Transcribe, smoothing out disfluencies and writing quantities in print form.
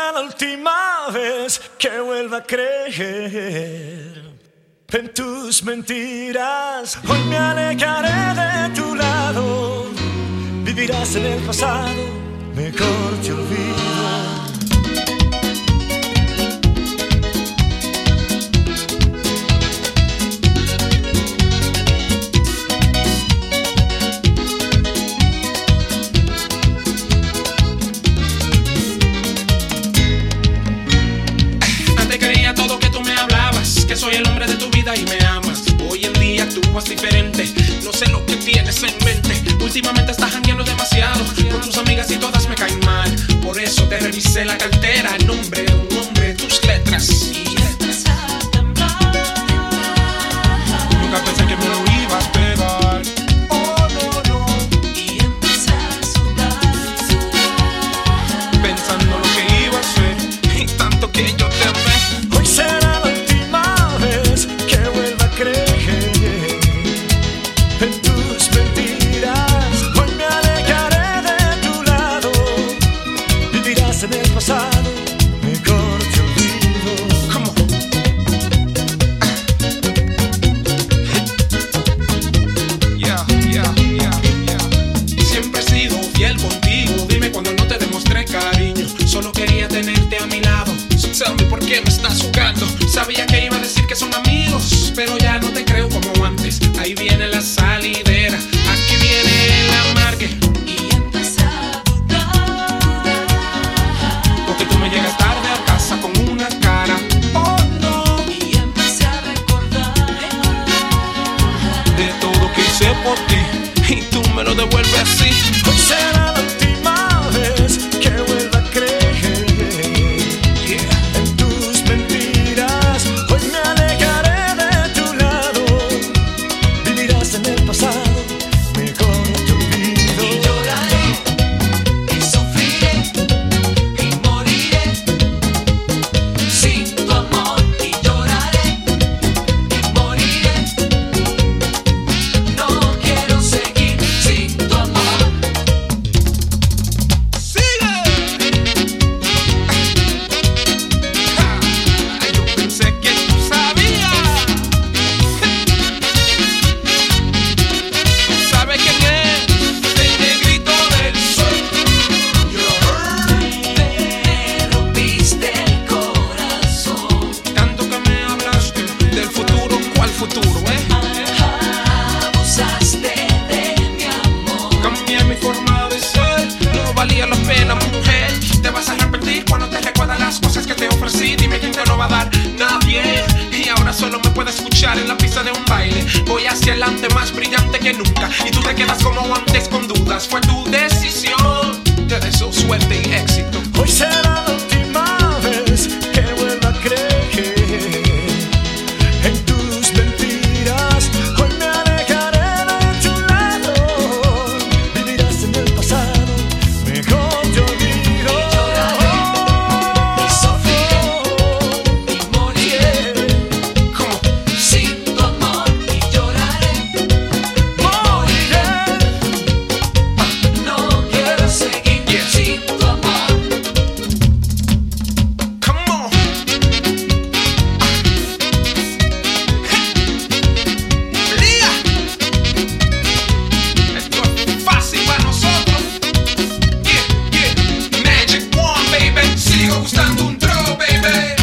será la última vez que vuelva a creer en tus mentiras. Hoy me alejaré de tu lado. Vivirás en el pasado, mejor te olvido. Que soy el hombre de tu vida y me amas. Hoy en día actúas diferente. No sé lo que tienes en mente. Últimamente estás jangueando demasiado con tus amigas y todas me caen mal. Por eso te revisé la cartera. Nombre, un hombre, tus letras. Y empecé a temblar. Nunca pensé que me lo ibas a pegar. Oh, no, no. Y empecé a sudar. Pensando lo que iba a hacer y tanto que yo te amé. Hoy será en tus mentiras. Hoy me alejaré de tu lado. Vivirás en el pasado, mejor te olvido. ¿Cómo? Siempre he sido fiel contigo. Dime cuando no te demostré cariño. Solo quería tenerte a mi lado. So tell me por qué me estás jugando. Sabía que iba a decir que son amigos, pero ya no te creo como antes. Ahí viene la salidera, aquí viene el amargue. Y empecé a dudar, porque tú me llegas tarde a casa con una cara. Oh no. Y empecé a recordar de todo que hice por ti y tú me lo devuelves así. Hoy será la última vez que vuelva a creer en tus mentiras. Hoy me alejaré de tu lado. Vivirás en el pasado, mejor te olvido. Y lloraré, y sufriré, y moriré sin tu amor. Y lloraré, y moriré. No quiero seguir sin tu amor. ¡Sigue! Yo pensé que tú sabías. ¿Sabe quién es? El negrito del sol. Me rompiste el corazón. Tanto que me hablaste del futuro. ¿Cuál futuro, Abusaste de mi amor. Cambié mi forma de ser. No valía la pena, mujer. Te vas a arrepentir cuando te recuerdas las cosas que te ofrecí. Dime quién te lo va a dar. Nadie. Y ahora solo me puedes escuchar en la pista de un baile. Voy hacia adelante más brillante que nunca. Y tú te quedas como antes con dudas. Fue tu decisión. Te deseo suerte y éxito. Hoy será la última vez que vuelva a creer en tus mentiras. Hoy me alejaré de tu lado. Vivirás en el pasado, mejor te olvido. Y lloraré, y sufriré, y moriré ¿Cómo? sin tu amor. Y lloraré, Moriré. no quiero seguir sin tu amor. Come on. Lía. Esto es fácil para nosotros. Yeah, yeah. Magic One, baby. Sigo gustando un draw, baby.